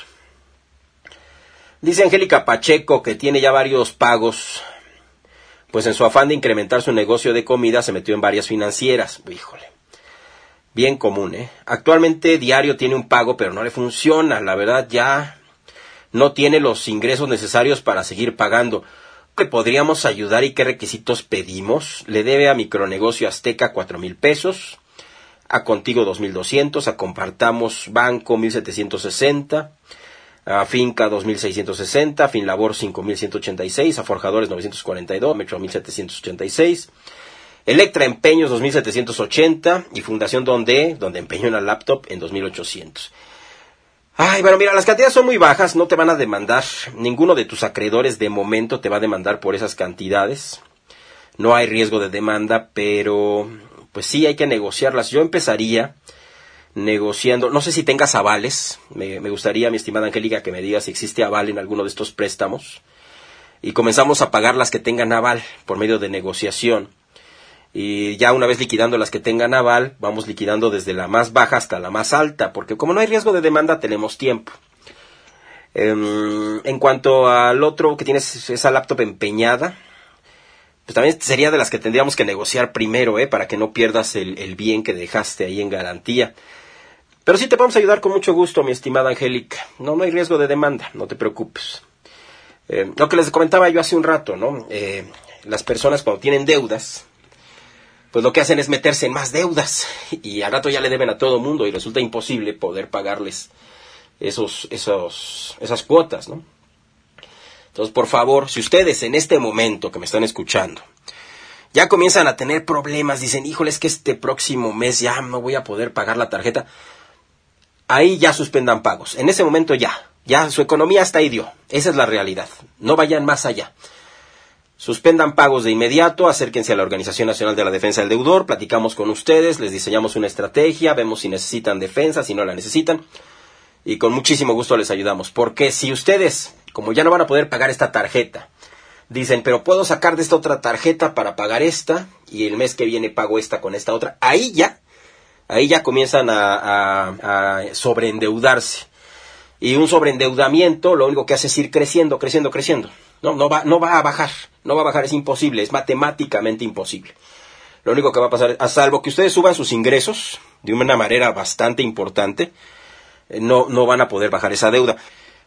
Dice Angélica Pacheco que tiene ya varios pagos, pues en su afán de incrementar su negocio de comida se metió en varias financieras. Híjole, bien común, Actualmente Diario tiene un pago, pero no le funciona, la verdad ya no tiene los ingresos necesarios para seguir pagando. ¿Le podríamos ayudar y qué requisitos pedimos? Le debe a Micronegocio Azteca 4,000 pesos, a Contigo 2,200, a Compartamos Banco 1,760, a Finca 2,660, a Finlabor 5,186, a Forjadores 942, Metro 1,786, Electra Empeños 2,780 y Fundación Donde empeñó una laptop en 2,800. Ay, bueno, mira, las cantidades son muy bajas, no te van a demandar, ninguno de tus acreedores de momento te va a demandar por esas cantidades, no hay riesgo de demanda, pero pues sí hay que negociarlas. Yo empezaría negociando, no sé si tengas avales, me gustaría, mi estimada Angélica, que me digas si existe aval en alguno de estos préstamos, y comenzamos a pagar las que tengan aval por medio de negociación. Y ya una vez liquidando las que tengan aval, vamos liquidando desde la más baja hasta la más alta, porque como no hay riesgo de demanda, tenemos tiempo. En cuanto al otro que tienes esa laptop empeñada, pues también sería de las que tendríamos que negociar primero, para que no pierdas el bien que dejaste ahí en garantía. Pero sí te podemos ayudar con mucho gusto, mi estimada Angélica. No hay riesgo de demanda, no te preocupes. Lo que les comentaba yo hace un rato, ¿no? Las personas cuando tienen deudas, pues lo que hacen es meterse en más deudas y al rato ya le deben a todo mundo y resulta imposible poder pagarles esas cuotas, ¿no? Entonces, por favor, si ustedes en este momento que me están escuchando ya comienzan a tener problemas, dicen, híjole, es que este próximo mes ya no voy a poder pagar la tarjeta, ahí ya suspendan pagos. En ese momento ya su economía hasta ahí dio. Esa es la realidad. No vayan más allá. Suspendan pagos de inmediato, acérquense a la Organización Nacional de la Defensa del Deudor, platicamos con ustedes, les diseñamos una estrategia, vemos si necesitan defensa, si no la necesitan, y con muchísimo gusto les ayudamos. Porque si ustedes, como ya no van a poder pagar esta tarjeta, dicen, pero puedo sacar de esta otra tarjeta para pagar esta, y el mes que viene pago esta con esta otra, ahí ya comienzan a sobreendeudarse. Y un sobreendeudamiento lo único que hace es ir creciendo. No va a bajar, es imposible, es matemáticamente imposible. Lo único que va a pasar, a salvo que ustedes suban sus ingresos de una manera bastante importante, no van a poder bajar esa deuda.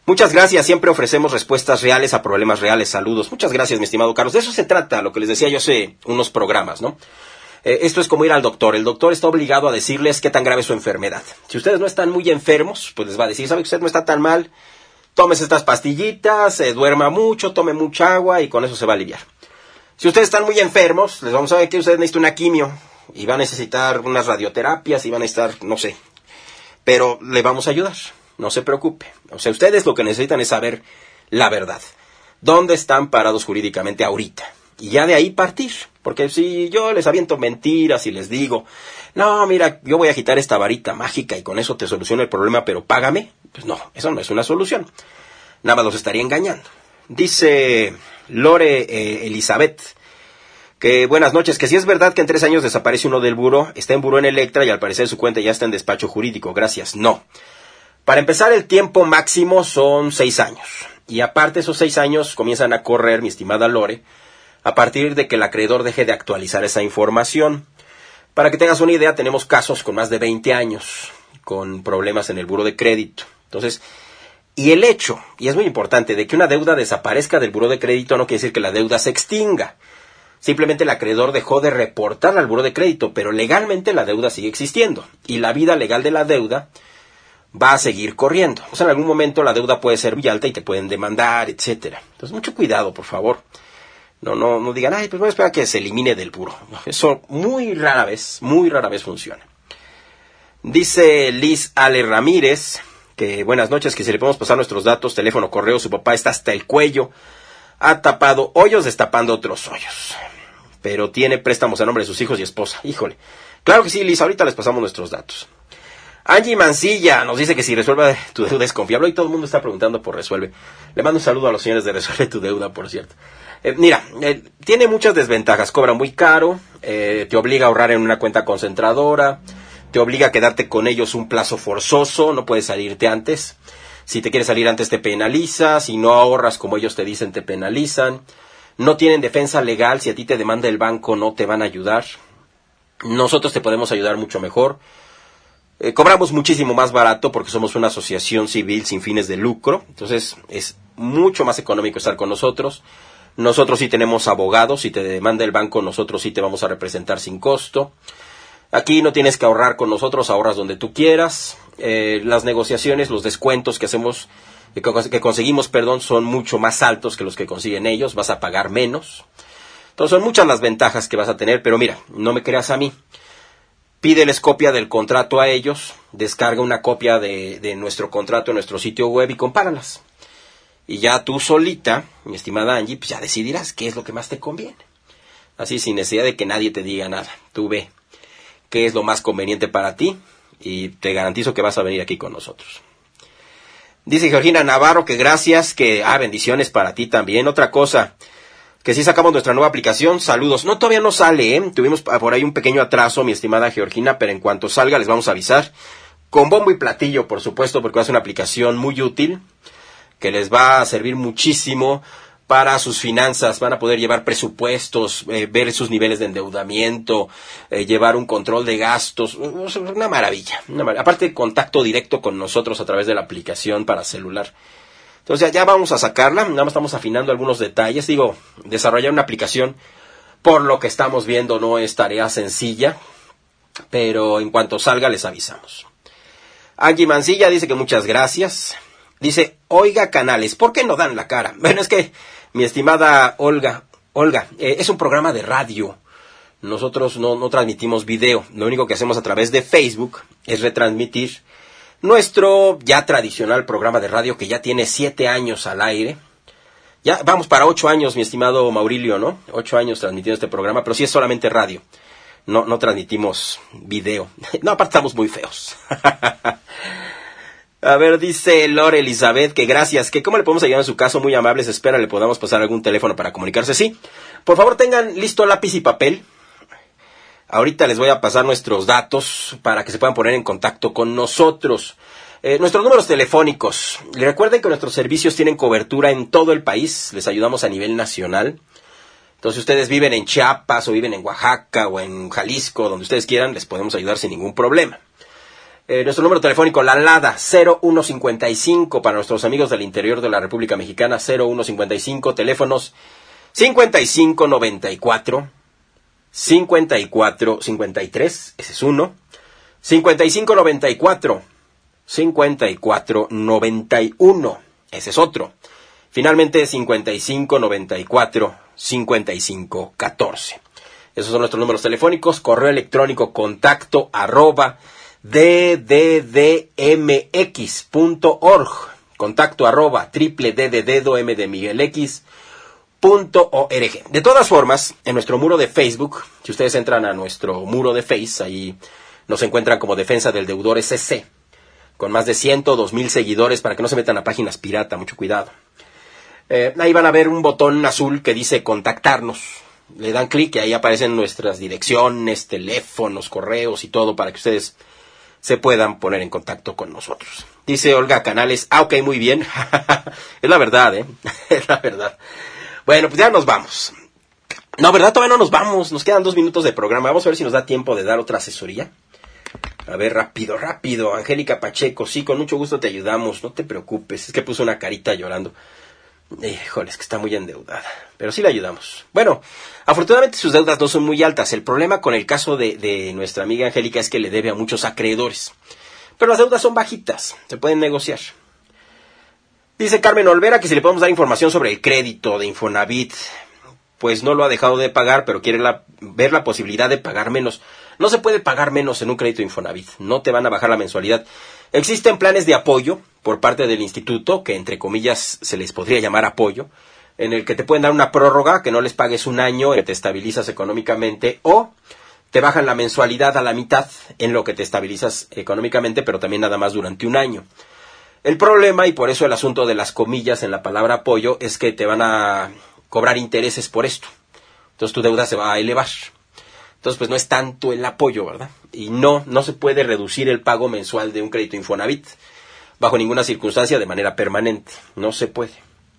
Muchas gracias, siempre ofrecemos respuestas reales a problemas reales. Saludos. Muchas gracias, mi estimado Carlos. De eso se trata, lo que les decía yo hace unos programas, ¿no? Esto es como ir al doctor. El doctor está obligado a decirles qué tan grave es su enfermedad. Si ustedes no están muy enfermos, pues les va a decir, ¿sabe que usted no está tan mal? Tómese estas pastillitas, duerma mucho, tome mucha agua y con eso se va a aliviar. Si ustedes están muy enfermos, les vamos a decir que ustedes necesitan una quimio y va a necesitar unas radioterapias y van a necesitar, no sé, pero le vamos a ayudar. No se preocupe. O sea, ustedes lo que necesitan es saber la verdad. ¿Dónde están parados jurídicamente ahorita? Y ya de ahí partir. Porque si yo les aviento mentiras y les digo, no, mira, yo voy a quitar esta varita mágica y con eso te soluciono el problema, pero págame. Pues no, eso no es una solución. Nada más los estaría engañando. Dice Lore Elizabeth, que buenas noches, que si es verdad que en 3 años desaparece uno del buró, está en buró en Electra y al parecer su cuenta ya está en despacho jurídico. Gracias. No. Para empezar, el tiempo máximo son 6 años. Y aparte, esos 6 años comienzan a correr, mi estimada Lore, a partir de que el acreedor deje de actualizar esa información. Para que tengas una idea, tenemos casos con más de 20 años, con problemas en el buró de crédito. Entonces, y el hecho, y es muy importante, de que una deuda desaparezca del buró de crédito no quiere decir que la deuda se extinga. Simplemente el acreedor dejó de reportar al buró de crédito, pero legalmente la deuda sigue existiendo. Y la vida legal de la deuda va a seguir corriendo. O sea, en algún momento la deuda puede ser muy alta y te pueden demandar, etcétera. Entonces, mucho cuidado, por favor. No digan, ay, pues voy a esperar a que se elimine del buró. Eso muy rara vez funciona. Dice Liz Ale Ramírez, que buenas noches, que si le podemos pasar nuestros datos, teléfono, correo, su papá está hasta el cuello, ha tapado hoyos destapando otros hoyos, pero tiene préstamos a nombre de sus hijos y esposa. Híjole. Claro que sí, Liz, ahorita les pasamos nuestros datos. Angie Mancilla nos dice que si Resuelve tu Deuda es confiable. Y todo el mundo está preguntando por Resuelve. Le mando un saludo a los señores de Resuelve tu Deuda, por cierto. Tiene muchas desventajas. Cobra muy caro, te obliga a ahorrar en una cuenta concentradora, te obliga a quedarte con ellos un plazo forzoso, no puedes salirte antes. Si te quieres salir antes te penaliza, si no ahorras como ellos te dicen te penalizan. No tienen defensa legal, si a ti te demanda el banco no te van a ayudar. Nosotros te podemos ayudar mucho mejor. Cobramos muchísimo más barato porque somos una asociación civil sin fines de lucro. Entonces es mucho más económico estar con nosotros. Nosotros sí tenemos abogados. Si te demanda el banco, nosotros sí te vamos a representar sin costo. Aquí no tienes que ahorrar con nosotros, ahorras donde tú quieras. Las negociaciones, los descuentos que hacemos, que conseguimos, son mucho más altos que los que consiguen ellos. Vas a pagar menos. Entonces son muchas las ventajas que vas a tener. Pero mira, no me creas a mí. Pídeles copia del contrato a ellos, descarga una copia de nuestro contrato en nuestro sitio web y compáralas. Y ya tú solita, mi estimada Angie, pues ya decidirás qué es lo que más te conviene. Así, sin necesidad de que nadie te diga nada. Tú ve qué es lo más conveniente para ti y te garantizo que vas a venir aquí con nosotros. Dice Georgina Navarro que gracias, que bendiciones para ti también. Otra cosa, que sí sacamos nuestra nueva aplicación. Saludos. No, todavía no sale, ¿eh? Tuvimos por ahí un pequeño atraso, mi estimada Georgina, pero en cuanto salga les vamos a avisar. Con bombo y platillo, por supuesto, porque va a ser una aplicación muy útil, que les va a servir muchísimo para sus finanzas. Van a poder llevar presupuestos, ver sus niveles de endeudamiento, llevar un control de gastos. Una maravilla. Aparte, contacto directo con nosotros a través de la aplicación para celular. Entonces ya vamos a sacarla, nada más estamos afinando algunos detalles. Desarrollar una aplicación, por lo que estamos viendo, no es tarea sencilla, pero en cuanto salga les avisamos. Angie Mancilla dice que muchas gracias. Dice, oiga Canales, ¿por qué no dan la cara? Bueno, es que, mi estimada Olga, es un programa de radio. Nosotros no transmitimos video. Lo único que hacemos a través de Facebook es retransmitir nuestro ya tradicional programa de radio que ya tiene 7 años al aire. Ya vamos para 8 años, mi estimado Maurilio, ¿no? 8 años transmitiendo este programa, pero sí es solamente radio. No transmitimos video. No, aparte estamos muy feos. A ver, dice Lore Elizabeth que gracias, que cómo le podemos ayudar en su caso, muy amables, espera le podamos pasar algún teléfono para comunicarse. Sí, por favor tengan listo lápiz y papel. Ahorita les voy a pasar nuestros datos para que se puedan poner en contacto con nosotros. Nuestros números telefónicos. Recuerden que nuestros servicios tienen cobertura en todo el país. Les ayudamos a nivel nacional. Entonces, si ustedes viven en Chiapas o viven en Oaxaca o en Jalisco, donde ustedes quieran, les podemos ayudar sin ningún problema. Nuestro número telefónico, la LADA, 0155, para nuestros amigos del interior de la República Mexicana, 0155, teléfonos 5594, 5453, ese es uno, 5594, 5491, ese es otro. Finalmente, 5594, 5514. Esos son nuestros números telefónicos, correo electrónico contacto @ dddmx.org, contacto @ www.m de Miguel X.org. De todas formas, en nuestro muro de Facebook, si ustedes entran a nuestro muro de Face, ahí nos encuentran como Defensa del Deudor SC, con más de 102,000 seguidores, para que no se metan a páginas pirata, mucho cuidado. Ahí van a ver un botón azul que dice contactarnos. Le dan clic y ahí aparecen nuestras direcciones, teléfonos, correos y todo para que ustedes se puedan poner en contacto con nosotros. Dice Olga Canales, ok, muy bien. Es la verdad, es la verdad. Bueno, pues ya nos vamos. No, ¿verdad? Todavía no nos vamos. Nos quedan 2 minutos de programa. Vamos a ver si nos da tiempo de dar otra asesoría. A ver, rápido. Angélica Pacheco, sí, con mucho gusto te ayudamos. No te preocupes. Es que puso una carita llorando. Híjole, es que está muy endeudada. Pero sí le ayudamos. Bueno, afortunadamente sus deudas no son muy altas. El problema con el caso de nuestra amiga Angélica es que le debe a muchos acreedores. Pero las deudas son bajitas. Se pueden negociar. Dice Carmen Olvera que si le podemos dar información sobre el crédito de Infonavit. Pues no lo ha dejado de pagar, pero quiere ver la posibilidad de pagar menos. No se puede pagar menos en un crédito Infonavit. No te van a bajar la mensualidad. Existen planes de apoyo por parte del instituto, que entre comillas se les podría llamar apoyo, en el que te pueden dar una prórroga, que no les pagues un año, que te estabilizas económicamente, o te bajan la mensualidad a la mitad en lo que te estabilizas económicamente, pero también nada más durante un año. El problema, y por eso el asunto de las comillas en la palabra apoyo, es que te van a cobrar intereses por esto. Entonces tu deuda se va a elevar. Entonces, pues no es tanto el apoyo, ¿verdad? Y no se puede reducir el pago mensual de un crédito Infonavit bajo ninguna circunstancia de manera permanente. No se puede.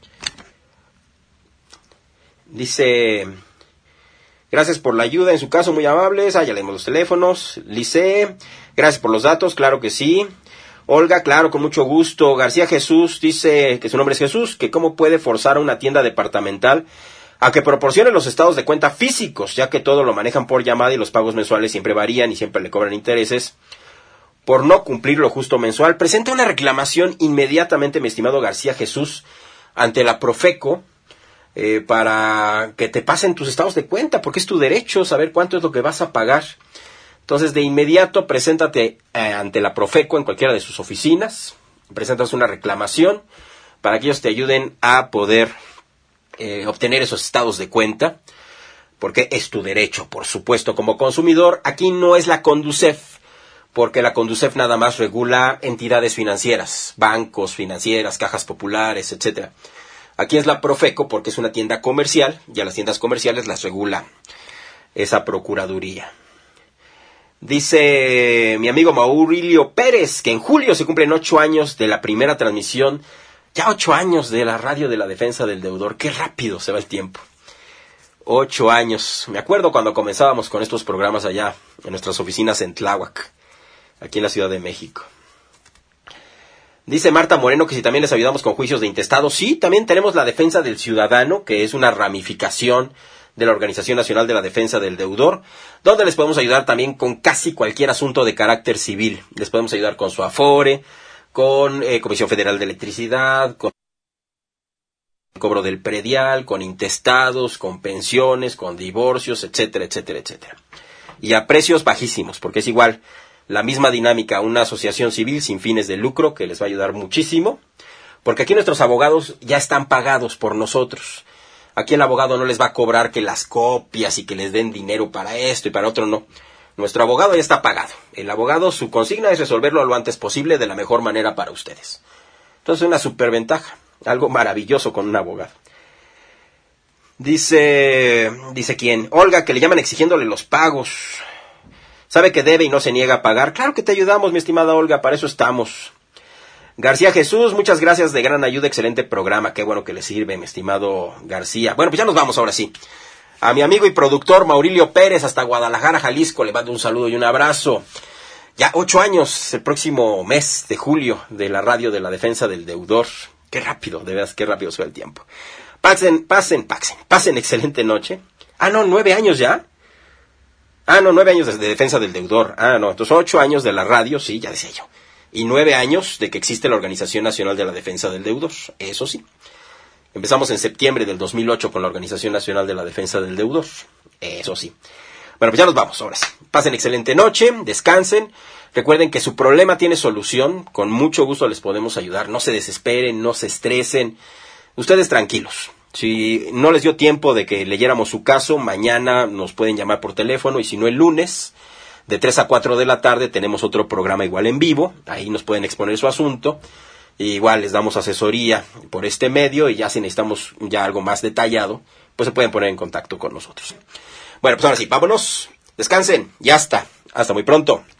Dice, gracias por la ayuda, en su caso, muy amables. Ya leemos los teléfonos. Lice, gracias por los datos, claro que sí. Olga, claro, con mucho gusto. García Jesús dice que su nombre es Jesús, que cómo puede forzar a una tienda departamental a que proporcione los estados de cuenta físicos, ya que todo lo manejan por llamada y los pagos mensuales siempre varían y siempre le cobran intereses por no cumplir lo justo mensual. Presenta una reclamación inmediatamente, mi estimado García Jesús, ante la Profeco, para que te pasen tus estados de cuenta, porque es tu derecho saber cuánto es lo que vas a pagar. Entonces, de inmediato, preséntate ante la Profeco en cualquiera de sus oficinas, presentas una reclamación para que ellos te ayuden a poder obtener esos estados de cuenta, porque es tu derecho, por supuesto, como consumidor. Aquí no es la Conducef, porque la Conducef nada más regula entidades financieras, bancos, financieras, cajas populares, etcétera. Aquí es la Profeco, porque es una tienda comercial, y a las tiendas comerciales las regula esa procuraduría. Dice mi amigo Maurilio Pérez, que en julio se cumplen 8 años de la primera transmisión. Ya 8 años de la radio de la defensa del deudor. Qué rápido se va el tiempo. 8 años. Me acuerdo cuando comenzábamos con estos programas allá en nuestras oficinas en Tláhuac, aquí en la Ciudad de México. Dice Marta Moreno que si también les ayudamos con juicios de intestado. Sí, también tenemos la defensa del ciudadano, que es una ramificación de la Organización Nacional de la Defensa del Deudor, donde les podemos ayudar también con casi cualquier asunto de carácter civil. Les podemos ayudar con su afore, con Comisión Federal de Electricidad, con cobro del predial, con intestados, con pensiones, con divorcios, etcétera, etcétera, etcétera. Y a precios bajísimos, porque es igual la misma dinámica, una asociación civil sin fines de lucro que les va a ayudar muchísimo, porque aquí nuestros abogados ya están pagados por nosotros. Aquí el abogado no les va a cobrar que las copias y que les den dinero para esto y para otro, no. Nuestro abogado ya está pagado. El abogado, su consigna es resolverlo lo antes posible de la mejor manera para ustedes. Entonces, una superventaja. Algo maravilloso con un abogado. Dice quién, Olga, que le llaman exigiéndole los pagos. Sabe que debe y no se niega a pagar. Claro que te ayudamos, mi estimada Olga, para eso estamos. García Jesús, muchas gracias, de gran ayuda, excelente programa. Qué bueno que le sirve, mi estimado García. Bueno, pues ya nos vamos ahora sí. A mi amigo y productor Maurilio Pérez, hasta Guadalajara, Jalisco, le mando un saludo y un abrazo. Ya 8 años, el próximo mes de julio, de la radio de la defensa del deudor. Qué rápido, de veras, qué rápido se va el tiempo. Pasen excelente noche. 9 años ya. 9 años de defensa del deudor. Entonces 8 años de la radio, sí, ya decía yo. Y 9 años de que existe la Organización Nacional de la Defensa del Deudor, eso sí. Empezamos en septiembre del 2008 con la Organización Nacional de la Defensa del Deudor, eso sí. Bueno, pues ya nos vamos, ahora sí. Pasen excelente noche, descansen. Recuerden que su problema tiene solución, con mucho gusto les podemos ayudar. No se desesperen, no se estresen. Ustedes tranquilos. Si no les dio tiempo de que leyéramos su caso, mañana nos pueden llamar por teléfono y si no el lunes, de 3 a 4 de la tarde, tenemos otro programa igual en vivo. Ahí nos pueden exponer su asunto. Igual les damos asesoría por este medio y ya si necesitamos ya algo más detallado, pues se pueden poner en contacto con nosotros. Bueno, pues ahora sí, vámonos. Descansen. Ya está. Hasta muy pronto.